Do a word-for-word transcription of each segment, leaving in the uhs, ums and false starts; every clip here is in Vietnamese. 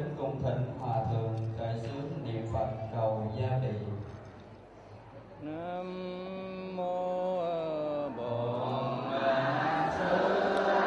kính cung thỉnh hòa thượng đại sướng niệm Phật cầu gia trì. Nam mô Bổn Sư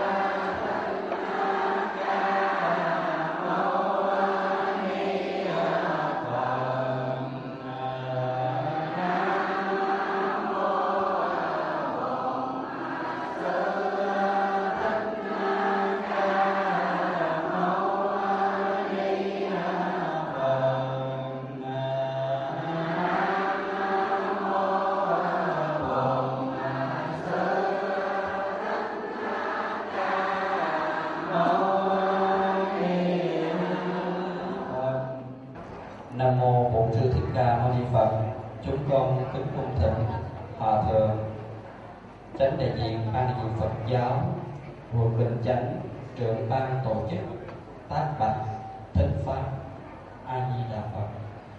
Nam mô Bổn Sư Thích Ca Mâu Ni Phật. Chúng con kính cung thỉnh hòa thượng chánh đại diện ban đại diện Phật giáo Hội Bình Chánh, trưởng ban tổ chức tác bạch thỉnh pháp. A Di Đà Phật.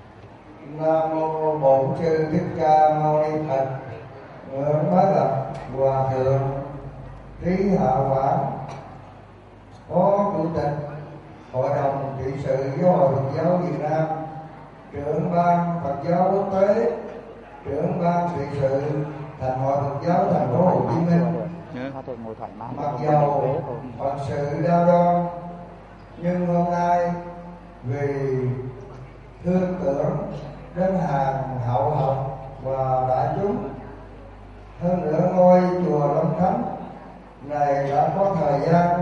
Nam mô Bổn Sư Thích Ca Mâu Ni Phật. Nguyện bái lập hòa thượng Trí Hạ Quảng, Phó Chủ tịch Hội đồng trị sự Giáo hội Phật giáo Việt Nam, trưởng ban Phật giáo quốc tế, trưởng ban trị sự Thành hội Phật giáo thành phố Hồ Chí Minh. Mặc dầu Phật sự đau đoan, nhưng hôm nay vì thương tưởng đến hàng hậu học và đại chúng, hơn nữa ngôi chùa Long Khánh này đã có thời gian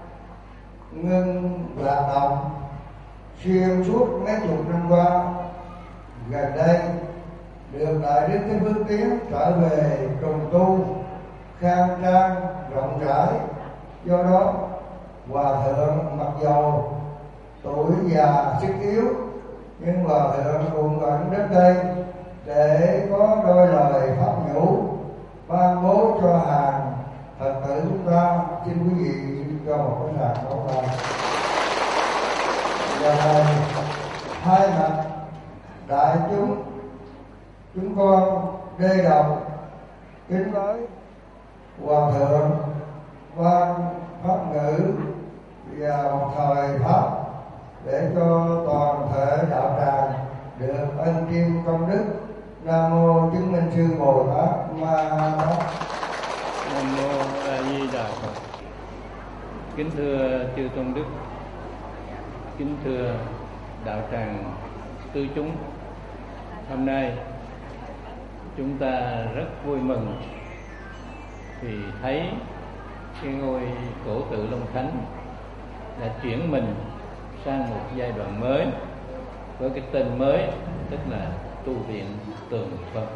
ngưng hoạt động xuyên suốt mấy chục năm qua. Gần đây được đại đức Thích Phước Tiến trở về trùng tu khang trang rộng rãi, do đó hòa thượng mặc dầu tuổi già sức yếu, nhưng hòa thượng cũng vẫn đến đây để có đôi lời pháp nhũ ban bố cho hàng Phật tử chúng ta. Xin quý vị xin cho một cái tràng pháo tay. Và này hai mặt đại chúng chúng con đê đầu kính với hòa thượng ban pháp ngữ và một thời pháp để cho toàn thể đạo tràng được ân chiêm công đức. Nam mô Chứng Minh Sư Bồ Tát Ma Tát. Nam mô A Di Đà Phật. Kính thưa chư tôn đức, kính thưa đạo tràng tư chúng, hôm nay chúng ta rất vui mừng vì thấy cái ngôi cổ tự Long Khánh đã chuyển mình sang một giai đoạn mới với cái tên mới, tức là tu viện Tường Phật.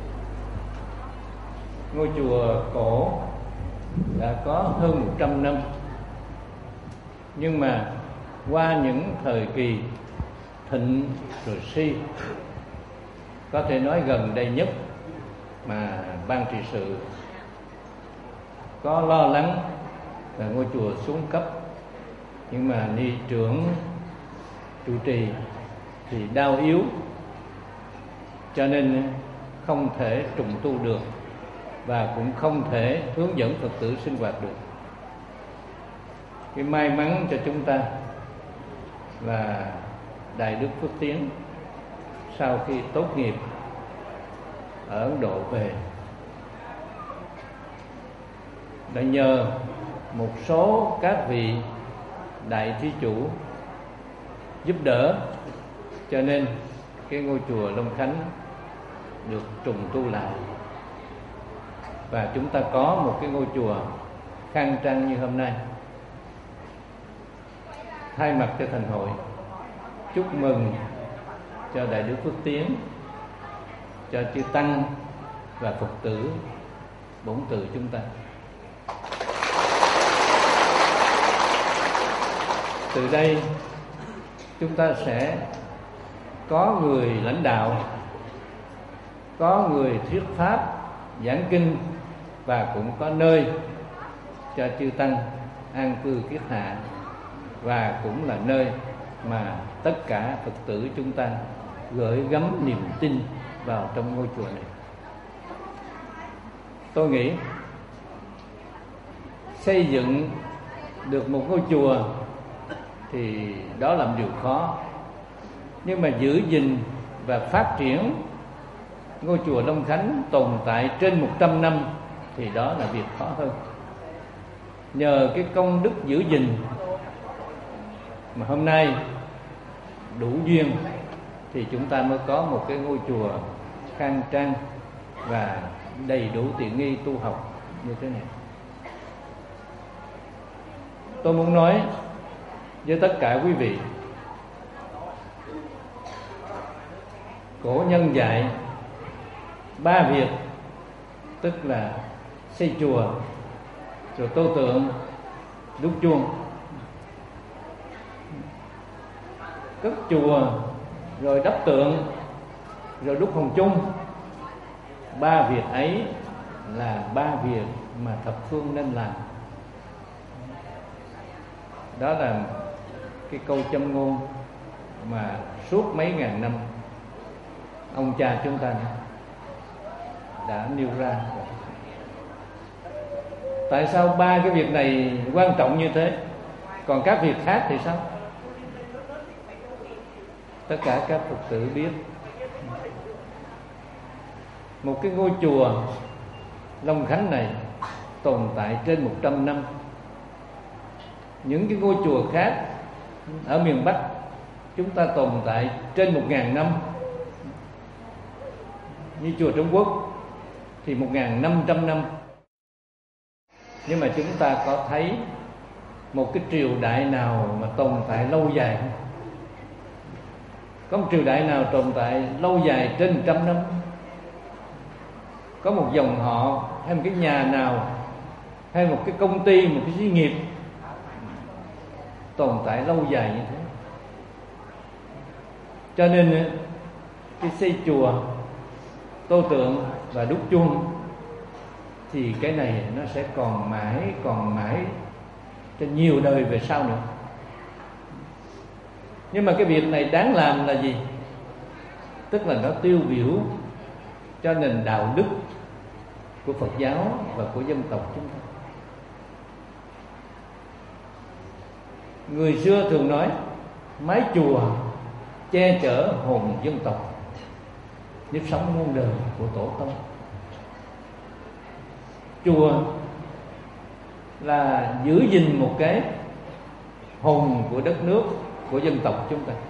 Ngôi chùa cổ đã có hơn một trăm năm, nhưng mà qua những thời kỳ thịnh rồi suy, có thể nói gần đây nhất mà ban trị sự có lo lắng là ngôi chùa xuống cấp, nhưng mà ni trưởng trụ trì thì đau yếu, cho nên không thể trùng tu được và cũng không thể hướng dẫn Phật tử sinh hoạt được. Cái may mắn cho chúng ta là Đại Đức Phước Tiến sau khi tốt nghiệp ở Ấn Độ về đã nhờ một số các vị đại thí chủ giúp đỡ, cho nên cái ngôi chùa Long Khánh được trùng tu lại, và chúng ta có một cái ngôi chùa khang trang như hôm nay. Thay mặt cho thành hội chúc mừng cho Đại Đức Phước Tiến, cho chư tăng và Phật tử bổn tự chúng ta. Từ đây chúng ta sẽ có người lãnh đạo, có người thuyết pháp giảng kinh, và cũng có nơi cho chư tăng an cư kiết hạ, và cũng là nơi mà tất cả Phật tử chúng ta gửi gắm niềm tin vào trong ngôi chùa này. Tôi nghĩ xây dựng được một ngôi chùa thì đó là một điều khó. Nhưng mà giữ gìn và phát triển ngôi chùa Long Khánh tồn tại trên một trăm năm thì đó là việc khó hơn. Nhờ cái công đức giữ gìn mà hôm nay đủ duyên thì chúng ta mới có một cái ngôi chùa khang trang và đầy đủ tiện nghi tu học như thế này. Tôi muốn nói với tất cả quý vị, cổ nhân dạy ba việc, tức là xây chùa, rồi tô tượng, đúc chuông. Cất chùa, rồi đắp tượng, rồi đúc hồng chung. Ba việc ấy là ba việc mà thập phương nên làm. Đó là cái câu châm ngôn mà suốt mấy ngàn năm ông cha chúng ta đã nêu ra. Tại sao ba cái việc này quan trọng như thế? Còn các việc khác thì sao? Tất cả các Phật tử biết, một cái ngôi chùa Long Khánh này tồn tại trên một trăm năm. Những cái ngôi chùa khác ở miền Bắc chúng ta tồn tại trên một ngàn năm. Như chùa Trung Quốc thì một ngàn năm trăm năm. Nhưng mà chúng ta có thấy một cái triều đại nào mà tồn tại lâu dài không? Có một triều đại nào tồn tại lâu dài trên một trăm năm? Có một dòng họ hay một cái nhà nào hay một cái công ty, một cái xí nghiệp tồn tại lâu dài như thế? Cho nên cái xây chùa, tô tượng và đúc chuông thì cái này nó sẽ còn mãi, còn mãi cho nhiều đời về sau nữa. Nhưng mà cái việc này đáng làm là gì? Tức là nó tiêu biểu cho nền đạo đức của Phật giáo và của dân tộc chúng ta. Người xưa thường nói mái chùa che chở hồn dân tộc, nếp sống muôn đời của tổ tông. Chùa là giữ gìn một cái hồn của đất nước, của dân tộc chúng ta.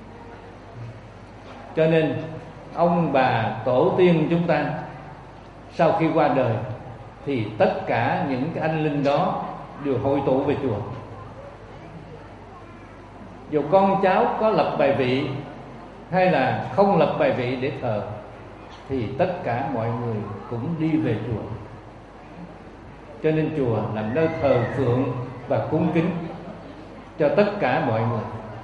Cho nên ông bà tổ tiên chúng ta sau khi qua đời thì tất cả những cái anh linh đó đều hội tụ về chùa. Dù con cháu có lập bài vị hay là không lập bài vị để thờ thì tất cả mọi người cũng đi về chùa. Cho nên chùa làm nơi thờ phượng và cúng kính cho tất cả mọi người.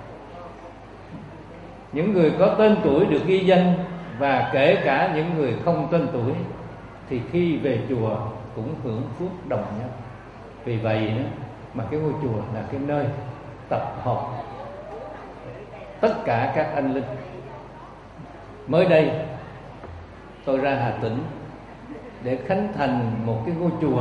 Những người có tên tuổi được ghi danh và kể cả những người không tên tuổi thì khi về chùa cũng hưởng phước đồng nhau. Vì vậy đó, mà cái ngôi chùa là cái nơi tập hợp tất cả các anh linh. Mới đây tôi ra Hà Tĩnh để khánh thành một cái ngôi chùa,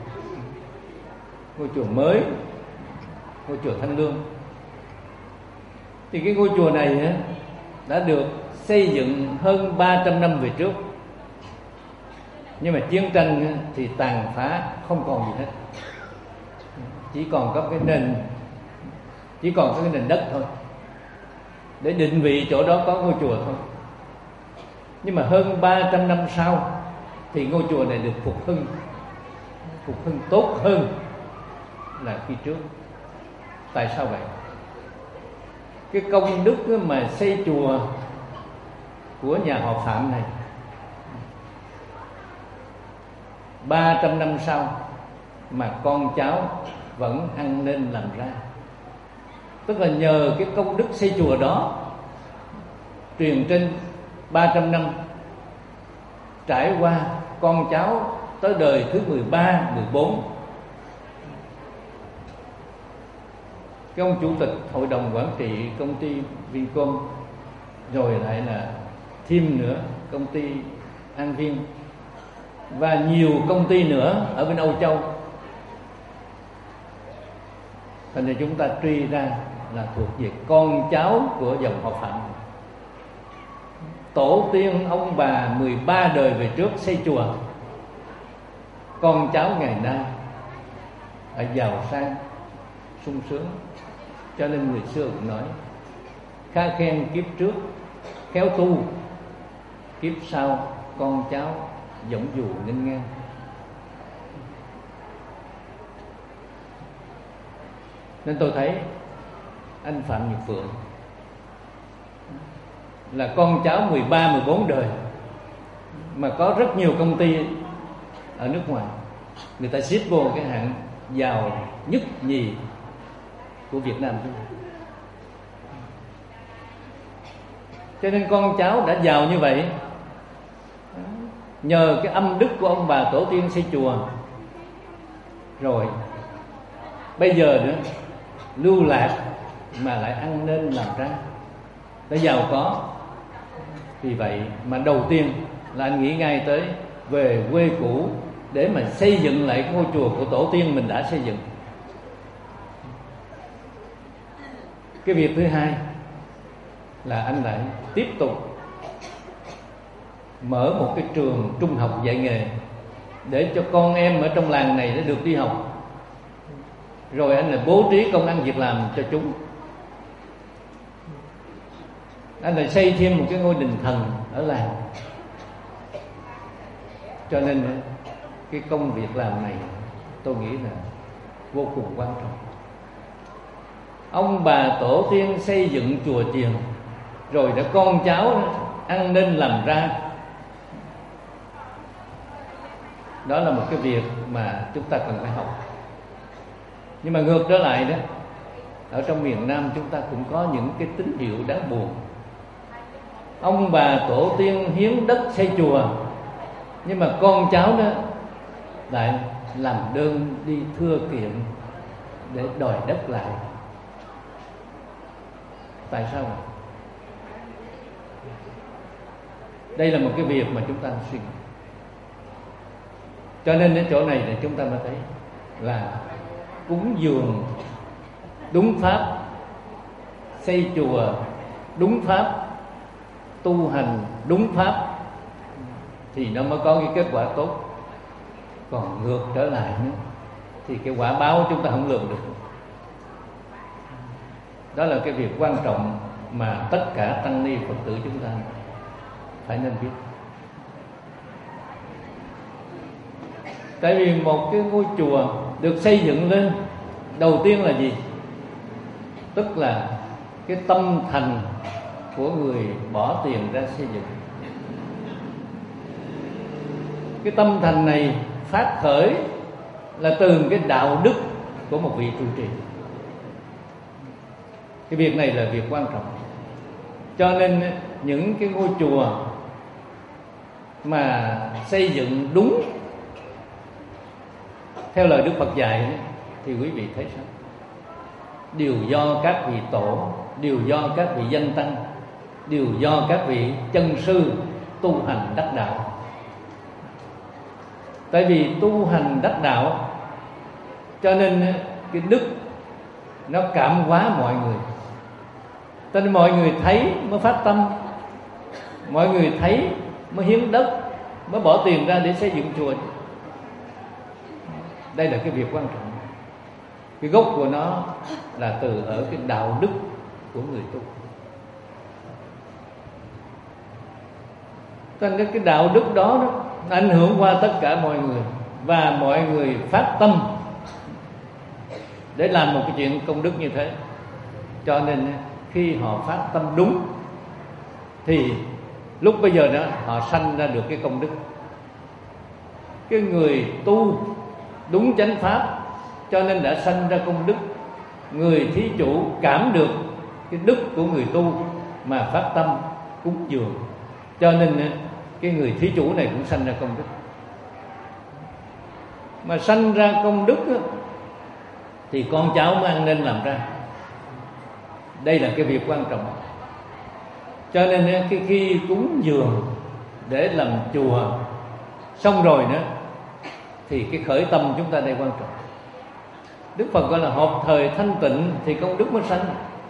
ngôi chùa mới, ngôi chùa Thanh Lương. Thì cái ngôi chùa này đã được xây dựng hơn ba trăm năm về trước. Nhưng mà chiến tranh thì tàn phá không còn gì hết. Chỉ còn có cái nền, chỉ còn có cái nền đất thôi, để định vị chỗ đó có ngôi chùa thôi. Nhưng mà hơn ba trăm năm sau thì ngôi chùa này được phục hưng, phục hưng tốt hơn là khi trước. Tại sao vậy? Cái công đức mà xây chùa của nhà họ Phạm này ba trăm năm sau mà con cháu vẫn ăn nên làm ra. Tức là nhờ cái công đức xây chùa đó truyền trên ba trăm năm, trải qua con cháu tới đời thứ mười ba, mười bốn. Cái ông chủ tịch hội đồng quản trị công ty Vincom, rồi lại là thêm nữa công ty An Viên và nhiều công ty nữa ở bên Âu Châu. Thành ra chúng ta truy ra là thuộc về con cháu của dòng họ Phạm. Tổ tiên ông bà mười ba đời về trước xây chùa, con cháu ngày nay đã giàu sang sung sướng. Cho nên người xưa cũng nói khá khen kiếp trước khéo tu, kiếp sau con cháu giống dù nghênh ngang. Nên tôi thấy anh Phạm Nhật Phượng là con cháu mười ba, mười bốn đời, mà có rất nhiều công ty ở nước ngoài, người ta xếp vô cái hạng giàu nhất nhì của Việt Nam chúng ta. Cho nên con cháu đã giàu như vậy nhờ cái âm đức của ông bà tổ tiên xây chùa. Rồi bây giờ nữa lưu lạc mà lại ăn nên làm ra, đã giàu có. Vì vậy mà đầu tiên là anh nghĩ ngay tới về quê cũ để mà xây dựng lại ngôi chùa của tổ tiên mình đã xây dựng. Cái việc thứ hai là anh lại tiếp tục mở một cái trường trung học dạy nghề để cho con em ở trong làng này nó được đi học. Rồi anh lại bố trí công ăn việc làm cho chúng. Anh lại xây thêm một cái ngôi đình thần ở làng. Cho nên cái công việc làm này tôi nghĩ là vô cùng quan trọng. Ông bà tổ tiên xây dựng chùa chiền, rồi đã con cháu ăn nên làm ra. Đó là một cái việc mà chúng ta cần phải học. Nhưng mà ngược trở lại đó, ở trong miền Nam chúng ta cũng có những cái tín hiệu đáng buồn. Ông bà tổ tiên hiến đất xây chùa, nhưng mà con cháu đó lại làm đơn đi thưa kiện để đòi đất lại. Tại sao vậy? Đây là một cái việc mà chúng ta suy nghĩ. Cho nên đến chỗ này là chúng ta mới thấy là cúng dường đúng pháp, xây chùa đúng pháp, tu hành đúng pháp thì nó mới có cái kết quả tốt. Còn ngược trở lại nữa thì cái quả báo chúng ta không lường được. Đó là cái việc quan trọng mà tất cả tăng ni Phật tử chúng ta phải nên biết. Tại vì một cái ngôi chùa được xây dựng lên, đầu tiên là gì? Tức là cái tâm thành của người bỏ tiền ra xây dựng. Cái tâm thành này phát khởi là từ cái đạo đức của một vị trụ trì. Cái việc này là việc quan trọng. Cho nên những cái ngôi chùa mà xây dựng đúng theo lời Đức Phật dạy thì quý vị thấy sao? Đều do các vị tổ, đều do các vị danh tăng, đều do các vị chân sư tu hành đắc đạo. Tại vì tu hành đắc đạo cho nên cái đức nó cảm hóa mọi người. Cho nên mọi người thấy mới phát tâm, mọi người thấy mới hiến đất, mới bỏ tiền ra để xây dựng chùa. Đây là cái việc quan trọng. Cái gốc của nó là từ ở cái đạo đức của người tu. Cho nên cái đạo đức đó, đó ảnh hưởng qua tất cả mọi người, và mọi người phát tâm để làm một cái chuyện công đức như thế. Cho nên khi họ phát tâm đúng thì lúc bây giờ đó họ sanh ra được cái công đức. Cái người tu đúng chánh pháp cho nên đã sanh ra công đức. Người thí chủ cảm được cái đức của người tu mà phát tâm cúng dường, cho nên cái người thí chủ này cũng sanh ra công đức. Mà sanh ra công đức đó, thì con cháu mới ăn nên làm ra. Đây là cái việc quan trọng. Cho nên cái khi cúng dường để làm chùa xong rồi nữa thì cái khởi tâm chúng ta đây quan trọng. Đức Phật gọi là hợp thời thanh tịnh thì công đức mới sanh.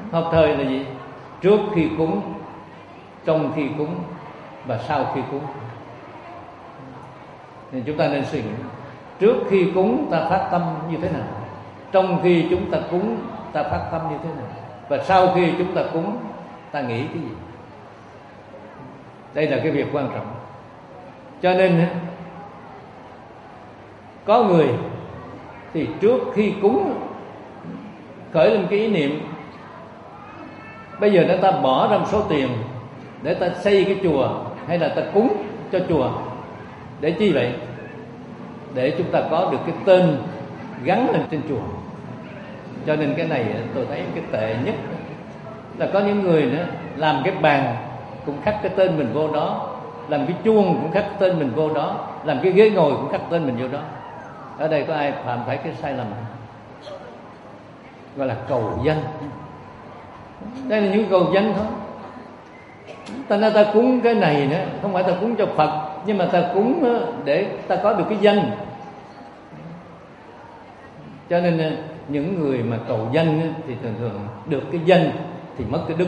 hợp thời là gì? Trước khi cúng, trong khi cúng và sau khi cúng. Nên chúng ta nên suy nghĩ, trước khi cúng ta phát tâm như thế nào, trong khi chúng ta cúng ta phát tâm như thế nào, và sau khi chúng ta cúng ta nghĩ cái gì. Đây là cái việc quan trọng. Cho nên có người thì trước khi cúng khởi lên cái ý niệm, bây giờ ta bỏ ra một số tiền để ta xây cái chùa, hay là ta cúng cho chùa. Để chi vậy? Để chúng ta có được cái tên gắn lên trên chùa. Cho nên cái này tôi thấy cái tệ nhất là có những người nữa làm cái bàn cũng khắc cái tên mình vô đó, làm cái chuông cũng khắc tên mình vô đó, làm cái ghế ngồi cũng khắc tên mình vô đó. Ở đây có ai phạm phải cái sai lầm gọi là cầu danh? Đây là những cầu danh thôi. Ta nói ta cúng cái này nữa, không phải ta cúng cho Phật, nhưng mà ta cúng để ta có được cái danh. Cho nên những người mà cầu danh thì thường thường được cái danh thì mất cái đức.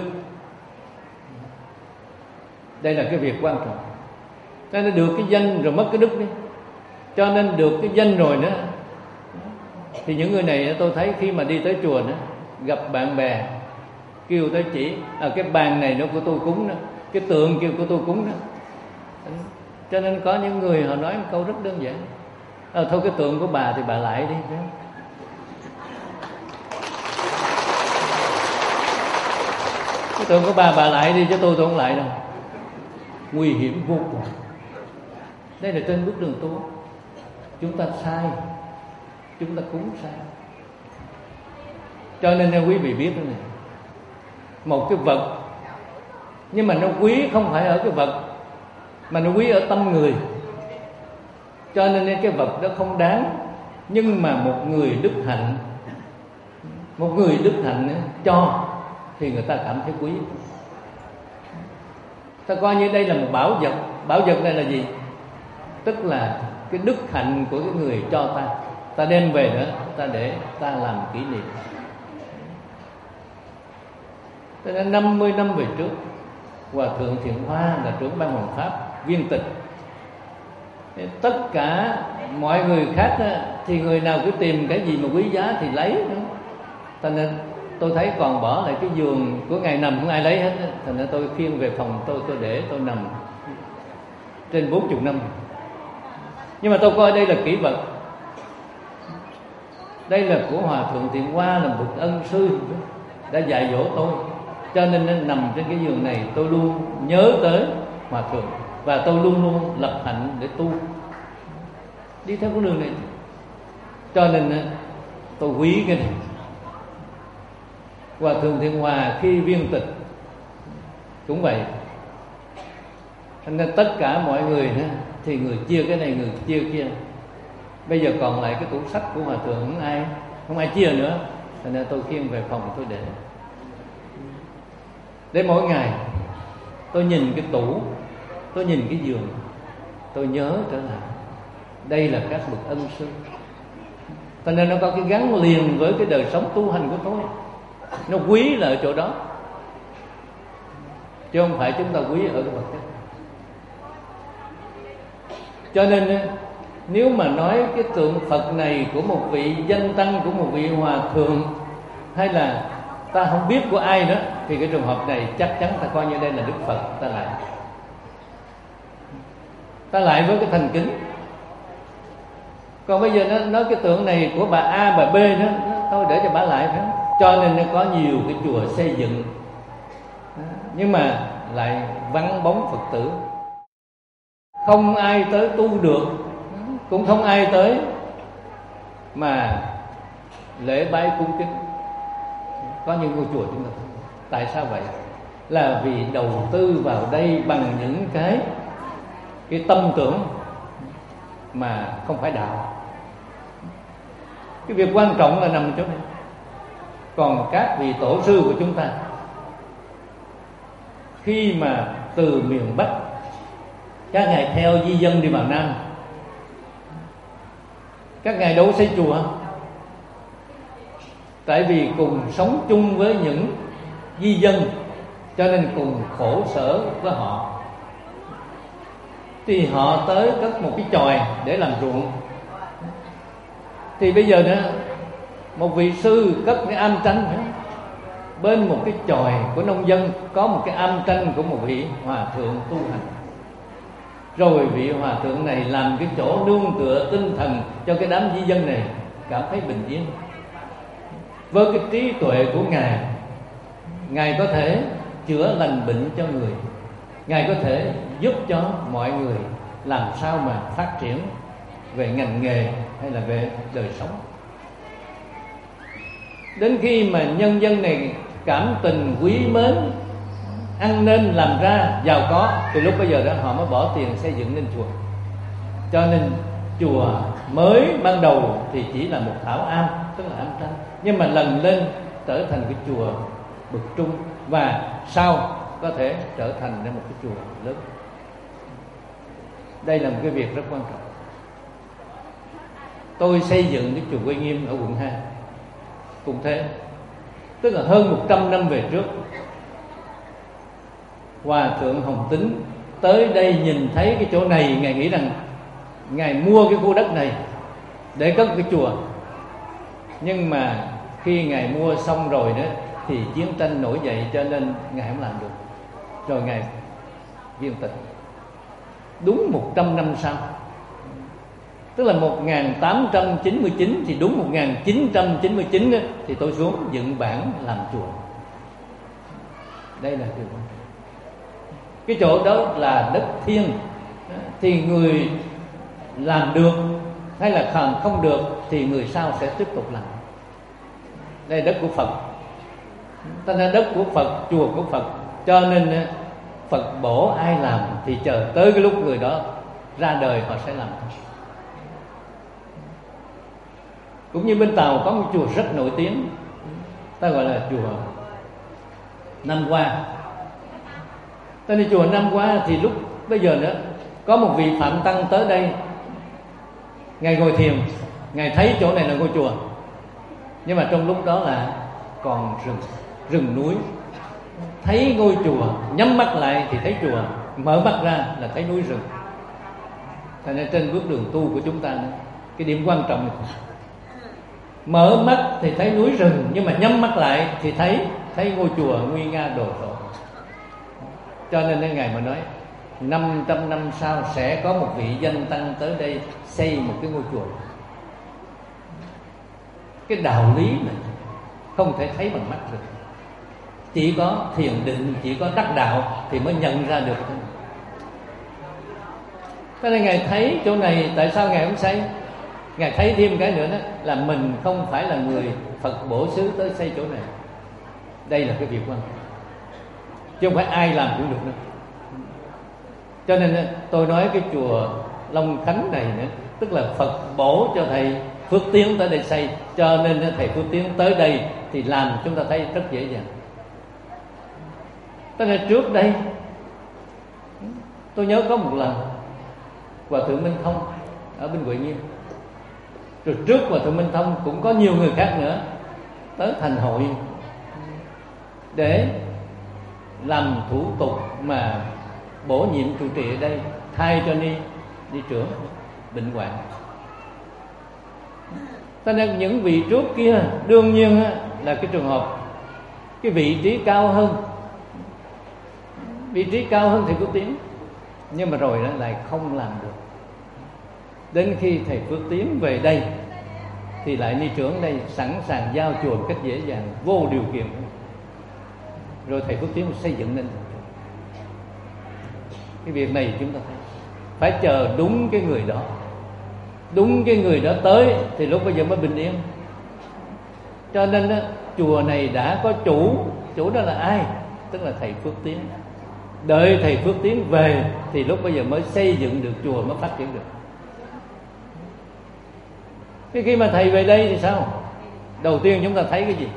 Đây là cái việc quan trọng. Cho nên được cái danh rồi mất cái đức đi. Cho nên được cái danh rồi nữa thì những người này tôi thấy khi mà đi tới chùa nữa, gặp bạn bè kêu tới chỉ à, cái bàn này nó của tôi cúng đó, cái tượng kêu của tôi cúng đó. Cho nên có những người họ nói một câu rất đơn giản, à, thôi cái tượng của bà thì bà lại đi. Cái tượng của bà bà lại đi chứ tôi tôi không lại đâu. Nguy hiểm vô cùng. Đây là trên bước đường tu. Chúng ta sai, chúng ta cúng sai. Cho nên quý vị biết đó này, một cái vật nhưng mà nó quý không phải ở cái vật, mà nó quý ở tâm người. Cho nên cái vật đó không đáng. Nhưng mà một người đức hạnh, một người đức hạnh ấy, cho thì người ta cảm thấy quý. Ta coi như đây là một bảo vật. Bảo vật này là gì? Tức là cái đức hạnh của cái người cho ta. Ta đem về nữa, ta để ta làm kỷ niệm. Cho nên năm mươi năm về trước, Hòa Thượng Thiện Hoa là trưởng ban Hoàng Pháp Viên Tịch. Tất cả mọi người khác thì người nào cứ tìm cái gì mà quý giá thì lấy nữa. Cho nên tôi thấy còn bỏ lại cái giường của ngày nằm không ai lấy hết. Thành ra tôi khiêng về phòng tôi, tôi để tôi nằm trên bốn mươi năm. Nhưng mà tôi coi đây là kỷ vật. Đây là của Hòa Thượng Thiện Hoa, là bậc ân sư đã dạy dỗ tôi. Cho nên nằm trên cái giường này tôi luôn nhớ tới Hòa Thượng, và tôi luôn luôn lập hạnh để tu, đi theo con đường này. Cho nên tôi quý cái này. Hòa Thượng Thiện Hòa khi viên tịch cũng vậy. Nên tất cả mọi người nữa, thì người chia cái này, người chia kia. Bây giờ còn lại cái tủ sách của Hòa Thượng không ai không ai chia nữa. Nên tôi khiêng về phòng tôi để để mỗi ngày tôi nhìn cái tủ, tôi nhìn cái giường, tôi nhớ trở lại đây là các bậc ân sư. Cho nên nó có cái gắn liền với cái đời sống tu hành của tôi. Nó quý là ở chỗ đó, chứ không phải chúng ta quý ở cái vật chất. Cho nên nếu mà nói cái tượng Phật này của một vị danh tăng, của một vị hòa thượng, hay là ta không biết của ai nữa, thì cái trường hợp này chắc chắn ta coi như đây là Đức Phật. Ta lại ta lại với cái thành kính. Còn bây giờ nó nói cái tượng này của bà A, bà B nữa, thôi để cho bà lại phải không? Cho nên nó có nhiều cái chùa xây dựng, nhưng mà lại vắng bóng Phật tử. Không ai tới tu được, cũng không ai tới mà lễ bái cung kính. Có những ngôi chùa chúng ta thấy. Tại sao vậy? Là vì đầu tư vào đây bằng những cái cái tâm tưởng mà không phải đạo. Cái việc quan trọng là nằm chỗ này. Còn các vị tổ sư của chúng ta, khi mà từ miền Bắc các ngài theo di dân đi vào Nam, các ngài đâu xây chùa. Tại vì cùng sống chung với những di dân, cho nên cùng khổ sở với họ. Thì họ tới cất một cái chòi để làm ruộng. Thì bây giờ nữa, một vị sư cất cái am tranh nữa. Bên một cái chòi của nông dân có một cái am tranh của một vị hòa thượng tu hành. Rồi vị hòa thượng này làm cái chỗ nương tựa tinh thần cho cái đám di dân này cảm thấy bình yên. Với cái trí tuệ của Ngài, Ngài có thể chữa lành bệnh cho người, Ngài có thể giúp cho mọi người làm sao mà phát triển về ngành nghề hay là về đời sống. Đến khi mà nhân dân này cảm tình quý mến, ăn nên làm ra giàu có, từ lúc bây giờ đó họ mới bỏ tiền xây dựng nên chùa. Cho nên chùa mới ban đầu thì chỉ là một thảo am, tức là am tranh, nhưng mà lần lên trở thành cái chùa bậc trung, và sau có thể trở thành một cái chùa lớn. Đây là một cái việc rất quan trọng. Tôi xây dựng cái chùa Quy Nghiêm ở quận hai cũng thế, tức là hơn một trăm năm về trước, Hòa thượng Hồng Tín tới đây nhìn thấy cái chỗ này, Ngài nghĩ rằng Ngài mua cái khu đất này để cất cái chùa. Nhưng mà khi Ngài mua xong rồi đó thì chiến tranh nổi dậy, cho nên Ngài không làm được. Rồi Ngài viên tịch. Đúng một trăm năm sau, tức là một nghìn tám trăm chín mươi chín, thì đúng một nghìn chín trăm chín mươi chín đó, thì tôi xuống dựng bản làm chùa. Đây là điều quan trọng. Cái chỗ đó là đất thiêng, thì người làm được hay là làm không được thì người sau sẽ tiếp tục làm. Đây là đất của Phật, ta là đất của Phật, chùa của Phật. Cho nên Phật bổ ai làm thì chờ tới cái lúc người đó ra đời họ sẽ làm. Cũng như bên Tàu có một chùa rất nổi tiếng, ta gọi là chùa Nam Hoa. Ta đi chùa Nam Hoa thì lúc bây giờ nữa có một vị Phạm Tăng tới đây, Ngài ngồi thiền, Ngài thấy chỗ này là ngôi chùa, nhưng mà trong lúc đó là còn rừng, rừng núi. Thấy ngôi chùa, nhắm mắt lại thì thấy chùa, mở mắt ra là thấy núi rừng. Thành ra trên bước đường tu của chúng ta nữa, cái điểm quan trọng này, mở mắt thì thấy núi rừng, nhưng mà nhắm mắt lại thì thấy thấy ngôi chùa nguy nga đồ sộ. Cho nên đến Ngài mà nói năm trăm năm sau sẽ có một vị danh tăng tới đây xây một cái ngôi chùa. Cái đạo lý này không thể thấy bằng mắt được, chỉ có thiền định, chỉ có đắc đạo thì mới nhận ra được. Cho nên Ngài thấy chỗ này, tại sao Ngài không xây? Ngài thấy thêm cái nữa đó là mình không phải là người Phật bổ xứ tới xây chỗ này. Đây là cái việc quan trọng, chứ không phải ai làm cũng được nữa. Cho nên tôi nói cái chùa Long Khánh này nữa, tức là Phật bổ cho thầy Phước Tiến tới đây xây, cho nên thầy Phước Tiến tới đây thì làm chúng ta thấy rất dễ dàng. Cho nên trước đây tôi nhớ có một lần Hòa thượng Minh Thông ở bên Huệ Nghiêm, rồi trước Hòa thượng Minh Thông cũng có nhiều người khác nữa tới thành hội để làm thủ tục mà bổ nhiệm trụ trì ở đây, thay cho ni đi trưởng bệnh hoạn. Cho nên những vị trước kia đương nhiên là cái trường hợp cái vị trí cao hơn, vị trí cao hơn thầy Phước Tiến, nhưng mà rồi nó lại không làm được. Đến khi thầy Phước Tiến về đây thì lại ni trưởng đây sẵn sàng giao chùa một cách dễ dàng, vô điều kiện. Rồi thầy Phước Tiến xây dựng nên cái việc này. Chúng ta thấy phải chờ đúng cái người đó, đúng cái người đó tới thì lúc bây giờ mới bình yên. Cho nên đó, chùa này đã có chủ, chủ đó là ai? Tức là thầy Phước Tiến. Đợi thầy Phước Tiến về thì lúc bây giờ mới xây dựng được chùa, mới phát triển được. Cái khi mà thầy về đây thì sao? Đầu tiên chúng ta thấy cái gì?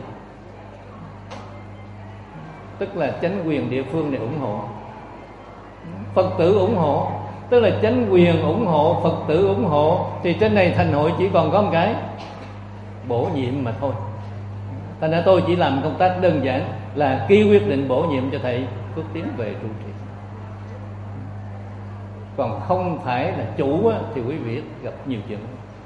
Tức là chánh quyền địa phương này ủng hộ, Phật tử ủng hộ. Tức là chánh quyền ủng hộ, Phật tử ủng hộ, thì trên này thành hội chỉ còn có một cái bổ nhiệm mà thôi. Thành ra tôi chỉ làm công tác đơn giản là ký quyết định bổ nhiệm cho thầy Phước Tiến về trụ trì. Còn không phải là chủ á, thì quý vị gặp nhiều chuyện.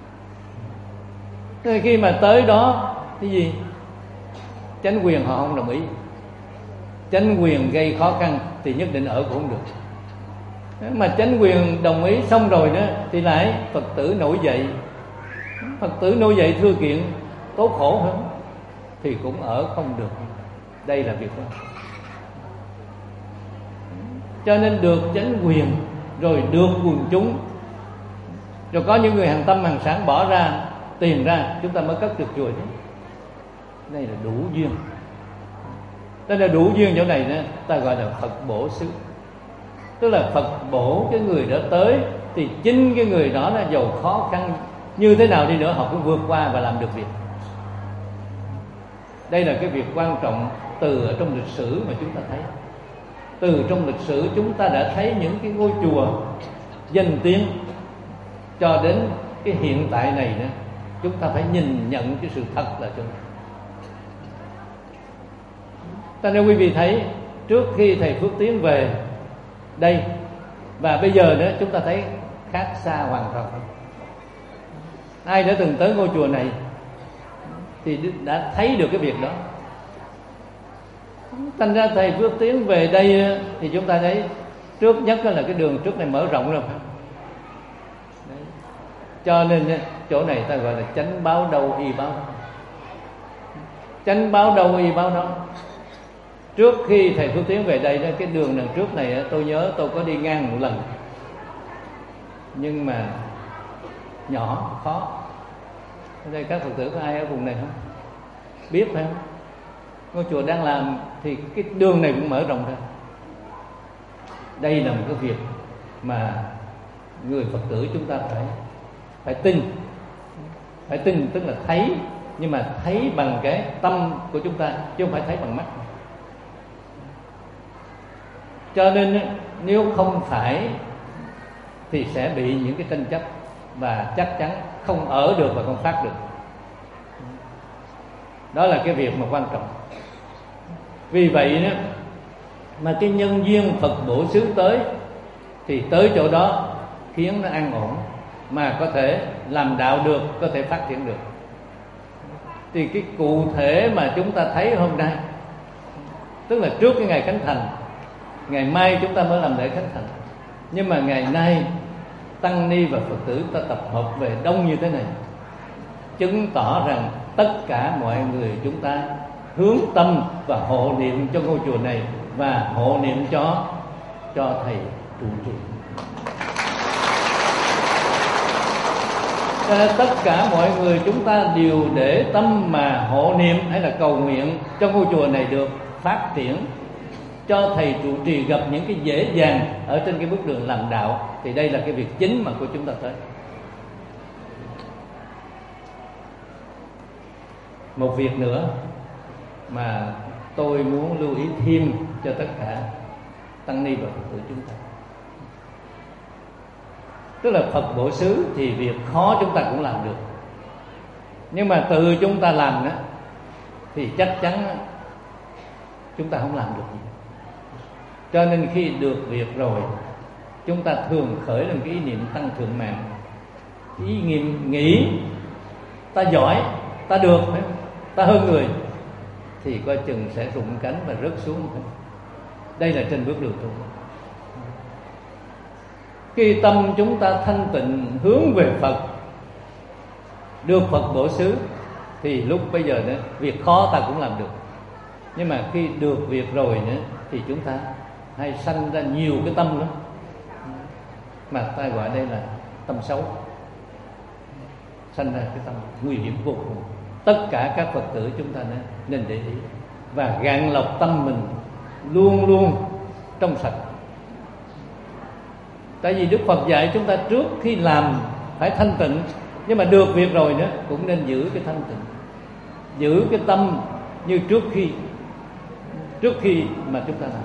Thế khi mà tới đó cái gì chánh quyền họ không đồng ý, chánh quyền gây khó khăn thì nhất định ở cũng không được. Nếu mà chánh quyền đồng ý xong rồi đó thì lại Phật tử nổi dậy, Phật tử nổi dậy thưa kiện tố khổ hơn thì cũng ở không được. Đây là việc đó. Cho nên được chánh quyền rồi được quần chúng, rồi có những người hàng tâm hàng sản bỏ ra tiền ra, chúng ta mới cất được chùa chứ. Đây là đủ duyên. Đây là đủ duyên chỗ này đó, ta gọi là Phật bổ xứ. Tức là Phật bổ cái người đó tới thì chính cái người đó là giàu khó khăn như thế nào đi nữa họ cũng vượt qua và làm được việc. Đây là cái việc quan trọng từ ở trong lịch sử mà chúng ta thấy. Từ trong lịch sử chúng ta đã thấy những cái ngôi chùa danh tiếng cho đến cái hiện tại này nữa, chúng ta phải nhìn nhận cái sự thật là chỗ này. Ta nên quý vị thấy trước khi thầy Phước Tiến về đây và bây giờ nữa chúng ta thấy khác xa hoàn toàn. Ai đã từng tới ngôi chùa này thì đã thấy được cái việc đó. Thành ra thầy Phước Tiến về đây thì chúng ta thấy trước nhất là cái đường trước này mở rộng rồi. Đấy. Cho nên chỗ này ta gọi là chánh báo đâu y báo đó. Chánh báo đâu y báo đó. Trước khi thầy Phước Tiến về đây, cái đường đằng trước này tôi nhớ tôi có đi ngang một lần, nhưng mà nhỏ, khó. Ở đây các Phật tử có ai ở vùng này không? Biết phải không? Ngôi chùa đang làm thì cái đường này cũng mở rộng ra. Đây là một cái việc mà người Phật tử chúng ta phải phải tin, phải tin tức là thấy, nhưng mà thấy bằng cái tâm của chúng ta chứ không phải thấy bằng mắt. Cho nên nếu không phải thì sẽ bị những cái tranh chấp và chắc chắn không ở được và không phát được. Đó là cái việc mà quan trọng. Vì vậy đó, mà cái nhân duyên Phật bổ xứ tới thì tới chỗ đó khiến nó an ổn, mà có thể làm đạo được, có thể phát triển được. Thì cái cụ thể mà chúng ta thấy hôm nay, tức là trước cái ngày khánh thành, ngày mai chúng ta mới làm lễ khánh thành, nhưng mà ngày nay tăng ni và Phật tử ta tập hợp về đông như thế này, chứng tỏ rằng tất cả mọi người chúng ta hướng tâm và hộ niệm cho ngôi chùa này và hộ niệm cho cho thầy trụ trì. Tất cả mọi người chúng ta đều để tâm mà hộ niệm hay là cầu nguyện cho ngôi chùa này được phát triển, cho thầy trụ trì gặp những cái dễ dàng ở trên cái bước đường làm đạo. Thì đây là cái việc chính mà của chúng ta tới. Một việc nữa mà tôi muốn lưu ý thêm cho tất cả tăng ni và Phật tử chúng ta, tức là Phật bổ xứ thì việc khó chúng ta cũng làm được, nhưng mà từ chúng ta làm đó thì chắc chắn chúng ta không làm được gì. Cho nên khi được việc rồi, chúng ta thường khởi lên cái ý niệm tăng thượng mạng, ý niệm nghĩ ta giỏi, ta được, ta hơn người, thì coi chừng sẽ rụng cánh và rớt xuống. Đây là trên bước đường tu. Khi tâm chúng ta thanh tịnh hướng về Phật, được Phật bổ xứ, thì lúc bây giờ nữa việc khó ta cũng làm được. Nhưng mà khi được việc rồi nữa thì chúng ta hay sanh ra nhiều cái tâm lắm, mà ta gọi đây là tâm xấu, sanh ra cái tâm nguy hiểm vô cùng. Tất cả các Phật tử chúng ta nên để ý và gạn lọc tâm mình luôn luôn trong sạch. Tại vì Đức Phật dạy chúng ta trước khi làm phải thanh tịnh, nhưng mà được việc rồi nữa cũng nên giữ cái thanh tịnh, giữ cái tâm như trước khi trước khi mà chúng ta làm.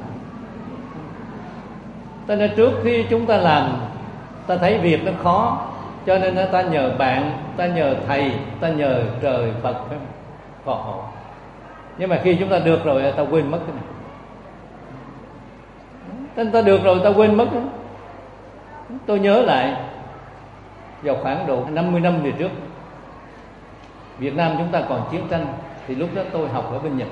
Cho nên trước khi chúng ta làm, ta thấy việc nó khó, cho nên ta nhờ bạn, ta nhờ thầy, ta nhờ trời Phật phò hộ. Nhưng mà khi chúng ta được rồi ta quên mất cái này. Chúng ta được rồi ta quên mất đó. Tôi nhớ lại vào khoảng độ năm mươi năm về trước, Việt Nam chúng ta còn chiến tranh, thì lúc đó tôi học ở bên Nhật.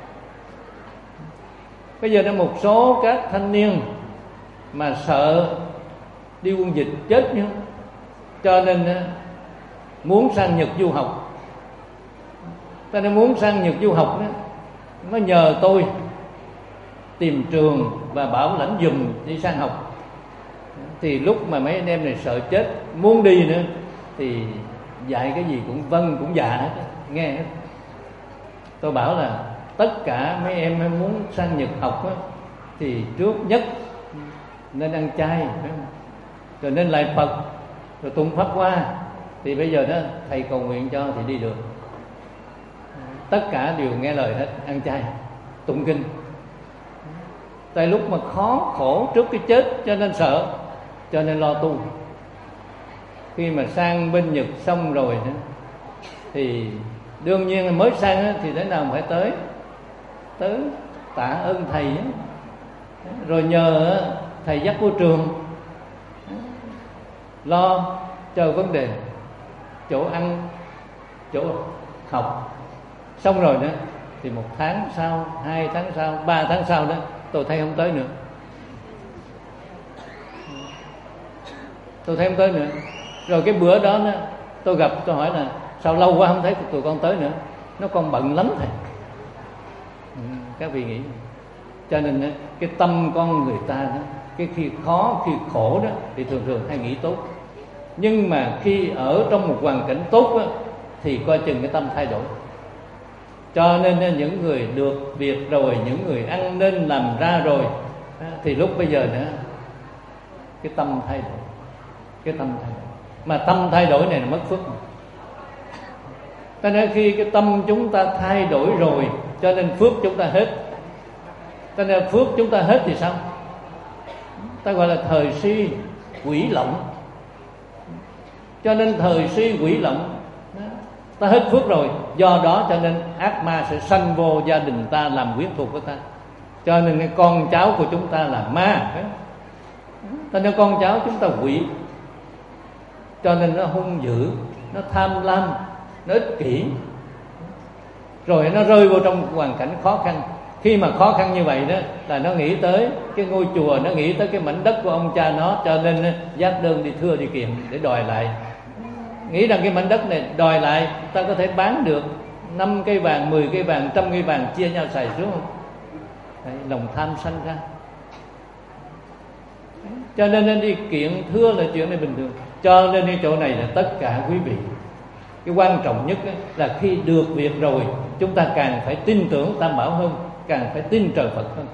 Bây giờ đã một số các thanh niên mà sợ đi quân dịch chết nữa, cho nên muốn sang Nhật du học. Ta nên muốn sang Nhật du học đó, nó nhờ tôi tìm trường và bảo lãnh giùm đi sang học. Thì lúc mà mấy anh em này sợ chết muốn đi nữa thì dạy cái gì cũng vâng cũng dạ hết, nghe hết. Tôi bảo là tất cả mấy em muốn sang Nhật học đó, thì trước nhất nên ăn chay, rồi nên lại Phật, rồi tụng Pháp Hoa. Thì bây giờ đó thầy cầu nguyện cho thì đi được. Tất cả đều nghe lời hết, ăn chay, tụng kinh. Tại lúc mà khó khổ trước cái chết cho nên sợ, cho nên lo tu. Khi mà sang bên Nhật xong rồi đó, thì đương nhiên mới sang đó, thì thế nào phải tới tới tạ ơn thầy đó. Rồi nhờ thầy dắt vô trường, lo chờ vấn đề chỗ ăn, chỗ học. Xong rồi đó thì một tháng sau, hai tháng sau, ba tháng sau đó tôi thấy không tới nữa. Tôi thấy không tới nữa. Rồi cái bữa đó, đó tôi gặp, tôi hỏi là sao lâu quá không thấy tụi con tới nữa. Nó còn bận lắm thầy. Ừ, các vị nghĩ. Cho nên cái tâm con người ta đó, cái khi khó, khi khổ đó thì thường thường hay nghĩ tốt. Nhưng mà khi ở trong một hoàn cảnh tốt đó, thì coi chừng cái tâm thay đổi. Cho nên những người được việc rồi, những người ăn nên làm ra rồi, thì lúc bây giờ nữa cái tâm thay đổi. Cái tâm thay đổi. Mà tâm thay đổi này là mất phước. Cho nên khi cái tâm chúng ta thay đổi rồi, cho nên phước chúng ta hết. Cho nên phước chúng ta hết thì sao? Ta gọi là thời si quỷ lộng. Cho nên thời si quỷ lộng, ta hết phước rồi. Do đó cho nên ác ma sẽ sanh vô gia đình ta, làm quyến thuộc của ta. Cho nên cái con cháu của chúng ta là ma. Cho nên con cháu chúng ta quỷ. Cho nên nó hung dữ, nó tham lam, nó ích kỷ. Rồi nó rơi vô trong hoàn cảnh khó khăn. Khi mà khó khăn như vậy đó là nó nghĩ tới cái ngôi chùa, nó nghĩ tới cái mảnh đất của ông cha nó, cho nên dắt đơn đi thưa đi kiện để đòi lại. Nghĩ rằng cái mảnh đất này đòi lại ta có thể bán được năm cây vàng, mười cây vàng, trăm cây vàng, chia nhau xài xuống không? Đấy, lòng tham sanh ra. Cho nên nên đi kiện thưa là chuyện này bình thường. Cho nên cái chỗ này là tất cả quý vị, cái quan trọng nhất là khi được việc rồi, chúng ta càng phải tin tưởng Tam Bảo hơn, càng phải tin trời Phật hơn.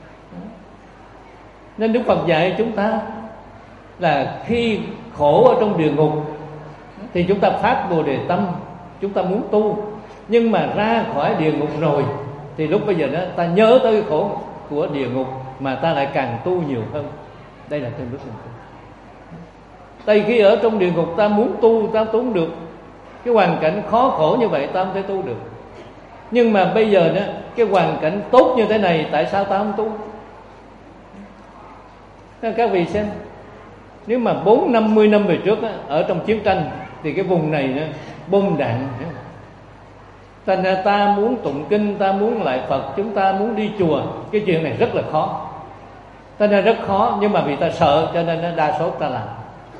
Nên Đức Phật dạy chúng ta là khi khổ ở trong địa ngục thì chúng ta phát Bồ Đề tâm, chúng ta muốn tu. Nhưng mà ra khỏi địa ngục rồi thì lúc bây giờ đó ta nhớ tới cái khổ của địa ngục mà ta lại càng tu nhiều hơn. Đây là tên bước đường. Tại khi ở trong địa ngục ta muốn tu, ta tu không được. Cái hoàn cảnh khó khổ như vậy ta không thể tu được. Nhưng mà bây giờ đó, cái hoàn cảnh tốt như thế này, tại sao ta không tu? Các vị xem, nếu mà bốn năm mươi năm về trước á, ở trong chiến tranh thì cái vùng này đó, bom đạn. Thành ra ta muốn tụng kinh, ta muốn lại Phật, chúng ta muốn đi chùa, cái chuyện này rất là khó. Thành ra rất khó, nhưng mà vì ta sợ cho nên đa số ta làm.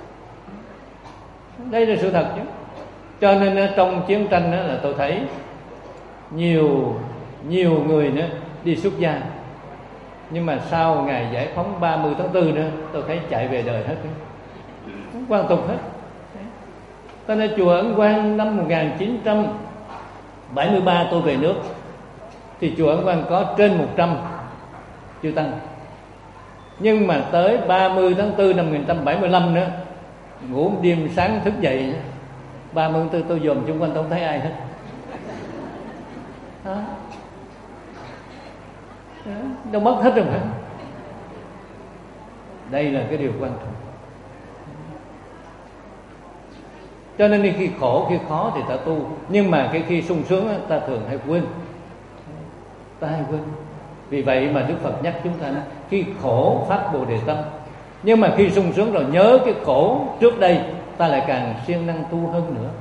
Đây là sự thật chứ. Cho nên trong chiến tranh đó là tôi thấy nhiều nhiều người nữa đi xuất gia, nhưng mà sau ngày giải phóng ba mươi tháng tư nữa tôi thấy chạy về đời hết, hoàn tục hết. Cho nên chùa Ấn Quang năm một nghìn chín trăm bảy mươi ba tôi về nước thì chùa Ấn Quang có trên một trăm chư tăng. Nhưng mà tới ba mươi tháng tư năm một nghìn chín trăm bảy mươi lăm nữa, ngủ đêm sáng thức dậy ba mươi tháng tư tôi dòm chung quanh tôi không thấy ai hết. Đó. Đó. Đâu mất hết rồi mà. Đây là cái điều quan trọng. Cho nên khi khổ, khi khó thì ta tu. Nhưng mà cái khi sung sướng ta thường hay quên. ta hay quên. Vì vậy mà Đức Phật nhắc chúng ta nói, khi khổ phát Bồ Đề tâm. Nhưng mà khi sung sướng rồi nhớ cái khổ trước đây, ta lại càng siêng năng tu hơn nữa.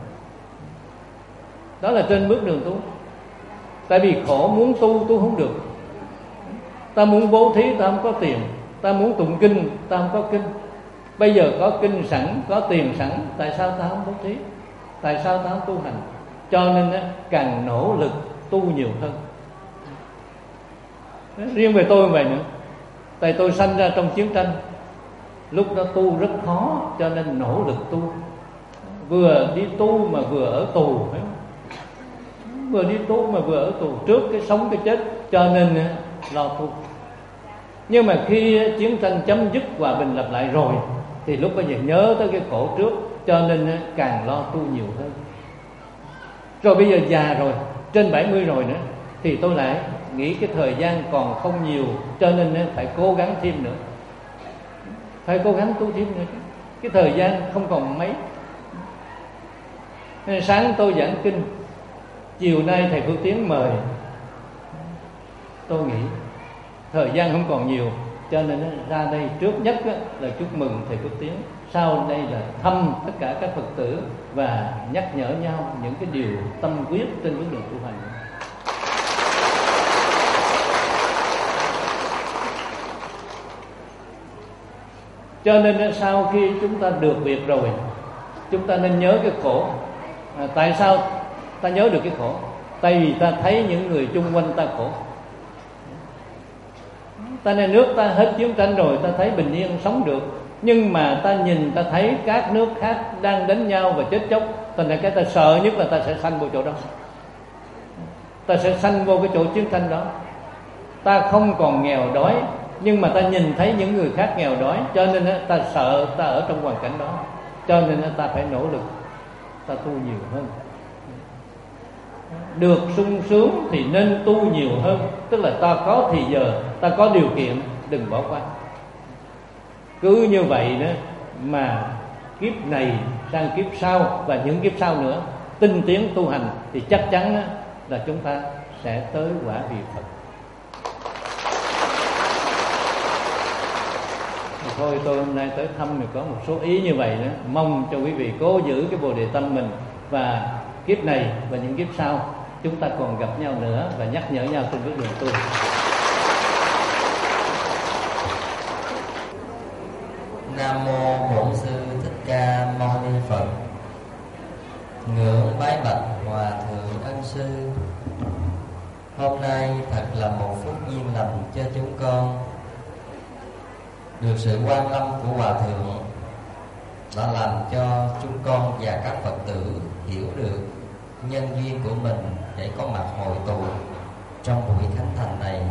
Đó là trên bước đường tu. Tại vì khổ muốn tu, tu không được. Ta muốn bố thí, ta không có tiền. Ta muốn tụng kinh, ta không có kinh. Bây giờ có kinh sẵn, có tiền sẵn, tại sao ta không bố thí? Tại sao ta không tu hành? Cho nên càng nỗ lực tu nhiều hơn. Riêng về tôi vậy nữa. Tại tôi sanh ra trong chiến tranh, lúc đó tu rất khó, cho nên nỗ lực tu. Vừa đi tu mà vừa ở tù, phải không? Vừa đi tu mà vừa ở tù, trước cái sống cái chết, cho nên lo tu. Nhưng mà khi chiến tranh chấm dứt, hòa bình lập lại rồi, thì lúc bây giờ nhớ tới cái khổ trước, cho nên càng lo tu nhiều hơn. Rồi bây giờ già rồi, trên bảy mươi rồi nữa, thì tôi lại nghĩ cái thời gian còn không nhiều, cho nên phải cố gắng thêm nữa. Phải cố gắng tu thêm nữa. Cái thời gian không còn mấy. Nên sáng tôi giảng kinh, chiều nay thầy Phước Tiến mời. Tôi nghĩ thời gian không còn nhiều, cho nên ra đây trước nhất là chúc mừng thầy Phước Tiến, sau đây là thăm tất cả các Phật tử và nhắc nhở nhau những cái điều tâm quyết trên vấn đề tu hành. Cho nên sau khi chúng ta được việc rồi, chúng ta nên nhớ cái khổ. À, tại sao ta nhớ được cái khổ? Tại vì ta thấy những người chung quanh ta khổ. Ta nên nước ta hết chiến tranh rồi, ta thấy bình yên sống được. Nhưng mà ta nhìn, ta thấy các nước khác đang đánh nhau và chết chóc, thành ra cái ta sợ nhất là ta sẽ sanh vô chỗ đó. Ta sẽ sanh vô cái chỗ chiến tranh đó. Ta không còn nghèo đói, nhưng mà ta nhìn thấy những người khác nghèo đói, cho nên ta sợ ta ở trong hoàn cảnh đó. Cho nên ta phải nỗ lực, ta tu nhiều hơn. Được sung sướng thì nên tu nhiều hơn. Tức là ta có thì giờ, ta có điều kiện, đừng bỏ qua. Cứ như vậy đó mà kiếp này sang kiếp sau và những kiếp sau nữa tinh tiến tu hành, thì chắc chắn là chúng ta sẽ tới quả vị Phật. Thôi tôi hôm nay tới thăm thì có một số ý như vậy nữa. Mong cho quý vị cố giữ cái Bồ Đề tâm mình, và kiếp này và những kiếp sau chúng ta còn gặp nhau nữa và nhắc nhở nhau trên bước đường tu. Nam mô Bổn Sư Thích Ca Mâu Ni Phật. Ngưỡng bái bạch Hòa Thượng Ân Sư. Hôm nay thật là một phút duyên lành cho chúng con. Được sự quan lâm của Hòa Thượng đã làm cho chúng con và các Phật tử hiểu được nhân duyên của mình để có mặt hội tụ trong buổi khánh thành này.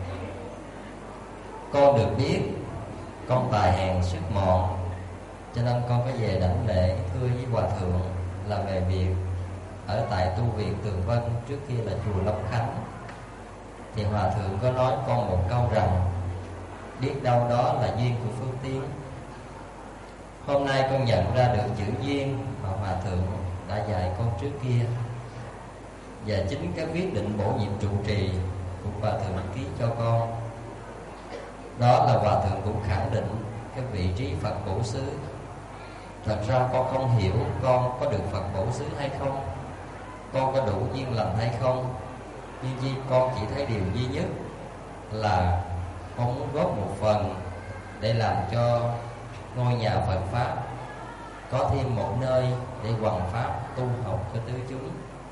Con được biết con tài hèn sức mọn, cho nên con có về đảnh lễ thưa với Hòa Thượng là về việc ở tại tu viện Tường Vân, trước kia là chùa Long Khánh. Thì Hòa Thượng có nói con một câu rằng biết đâu đó là duyên của Phước Tiến. Hôm nay con nhận ra được chữ duyên mà Hòa Thượng đã dạy con trước kia, và chính cái quyết định bổ nhiệm trụ trì của Hòa Thượng ký cho con, đó là Hòa Thượng cũng khẳng định cái vị trí Phật bổ xứ. Thật ra con không hiểu con có được Phật bổ xứ hay không, con có đủ duyên lành hay không, nhưng chỉ con chỉ thấy điều duy nhất là con muốn góp một phần để làm cho ngôi nhà Phật Pháp có thêm một nơi để hoằng pháp tu học cho tứ chúng.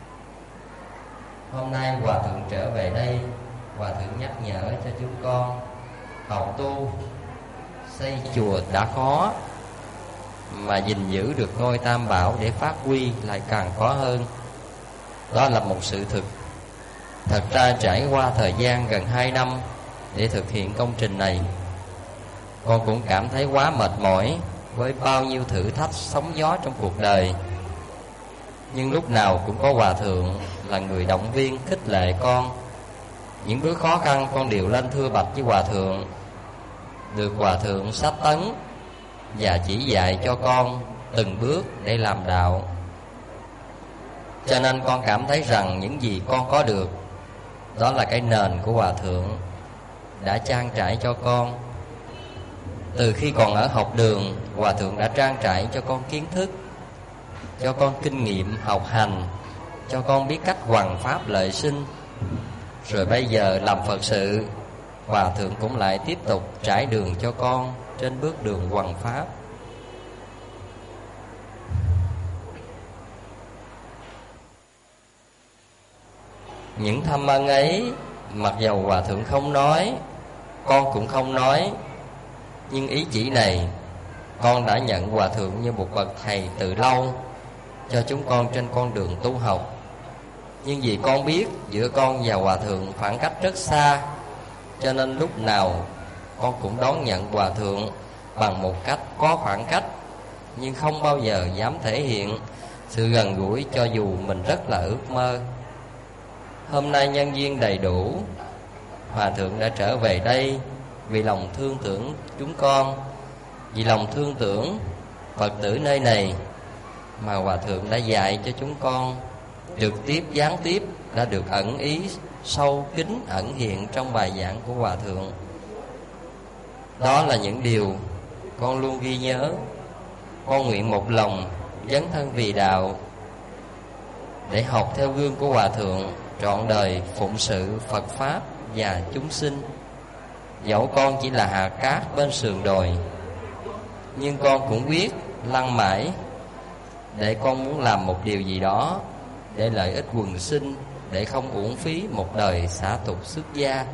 Hôm nay Hòa Thượng trở về đây, Hòa Thượng nhắc nhở cho chúng con học tu. Xây chùa đã khó, mà gìn giữ được ngôi Tam Bảo để phát huy lại càng khó hơn. Đó là một sự thực. Thật ra trải qua thời gian gần hai năm để thực hiện công trình này, con cũng cảm thấy quá mệt mỏi với bao nhiêu thử thách sóng gió trong cuộc đời. Nhưng lúc nào cũng có Hòa Thượng là người động viên khích lệ con. Những bước khó khăn con đều lên thưa bạch với Hòa Thượng, được Hòa Thượng sách tấn và chỉ dạy cho con từng bước để làm đạo. Cho nên con cảm thấy rằng những gì con có được Đó là cái nền của Hòa Thượng đã trang trải cho con. Từ khi còn ở học đường, Hòa Thượng đã trang trải cho con kiến thức, cho con kinh nghiệm học hành, cho con biết cách hoằng pháp lợi sinh. Rồi bây giờ làm Phật sự, Hòa Thượng cũng lại tiếp tục trải đường cho con trên bước đường hoằng pháp. Những thâm ân ấy, mặc dầu Hòa Thượng không nói, con cũng không nói, nhưng ý chỉ này con đã nhận Hòa Thượng như một bậc thầy từ lâu cho chúng con trên con đường tu học. Nhưng vì con biết giữa con và Hòa Thượng khoảng cách rất xa, cho nên lúc nào con cũng đón nhận Hòa Thượng bằng một cách có khoảng cách, nhưng không bao giờ dám thể hiện sự gần gũi cho dù mình rất là ước mơ. Hôm nay nhân duyên đầy đủ, Hòa Thượng đã trở về đây vì lòng thương tưởng chúng con, vì lòng thương tưởng Phật tử nơi này mà Hòa Thượng đã dạy cho chúng con, trực tiếp gián tiếp đã được ẩn ý sâu kín ẩn hiện trong bài giảng của Hòa Thượng. Đó là những điều con luôn ghi nhớ. Con nguyện một lòng dấn thân vì đạo, để học theo gương của Hòa Thượng, trọn đời phụng sự Phật Pháp và chúng sinh. Dẫu con chỉ là hạt cát bên sườn đồi, nhưng con cũng quyết lăn mãi, để con muốn làm một điều gì đó để lợi ích quần sinh, để không uổng phí một đời xả tục xuất gia.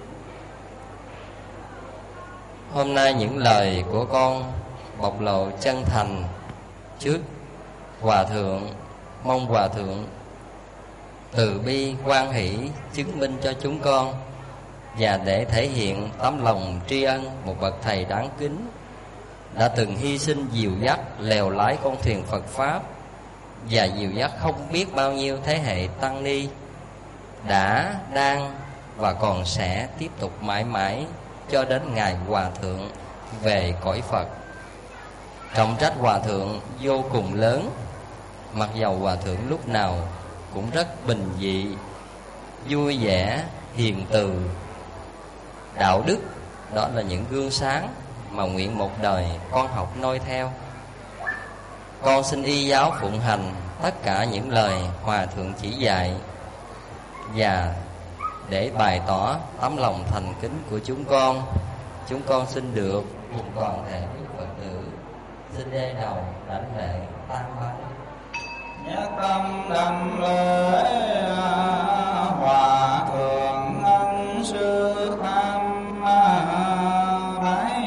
Hôm nay những lời của con bộc lộ chân thành trước Hòa Thượng, mong Hòa Thượng từ bi hoan hỷ chứng minh cho chúng con, và để thể hiện tấm lòng tri ân một bậc thầy đáng kính đã từng hy sinh dìu dắt lèo lái con thuyền Phật Pháp, và dìu dắt không biết bao nhiêu thế hệ tăng ni đã, đang và còn sẽ tiếp tục mãi mãi cho đến ngày Hòa Thượng về cõi Phật. Trọng trách Hòa Thượng vô cùng lớn, mặc dầu Hòa Thượng lúc nào cũng rất bình dị, vui vẻ, hiền từ, đạo đức. Đó là những gương sáng mà nguyện một đời con học noi theo. Con xin y giáo phụng hành tất cả những lời Hòa Thượng chỉ dạy, và để bày tỏ tấm lòng thành kính của chúng con, chúng con xin được cùng toàn thể quý Phật tử xin đê đầu đảnh lễ tam bái. Nhất tâm đảnh lễ Hòa Thượng ân sư tham bái.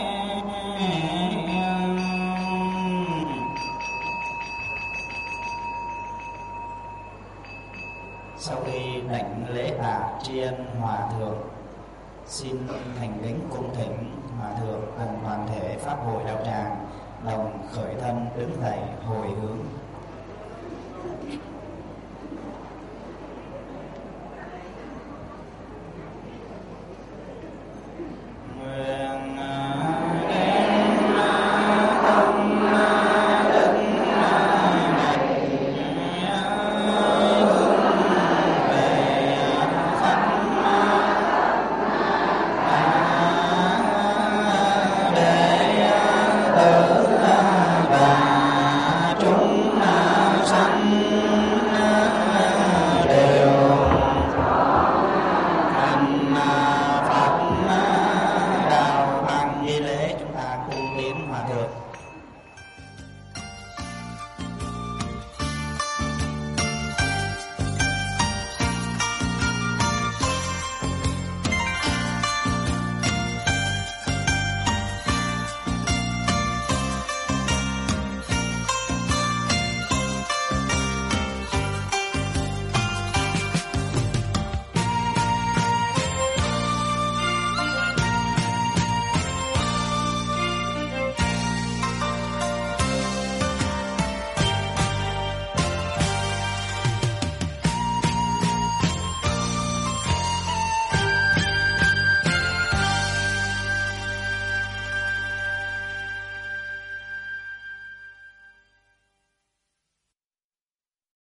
Sau khi đảnh lễ tạ tri ân Hòa Thượng, xin thành kính cung thỉnh Hòa Thượng cùng toàn thể pháp hội đạo tràng đồng khởi thân đứng dậy hồi hướng.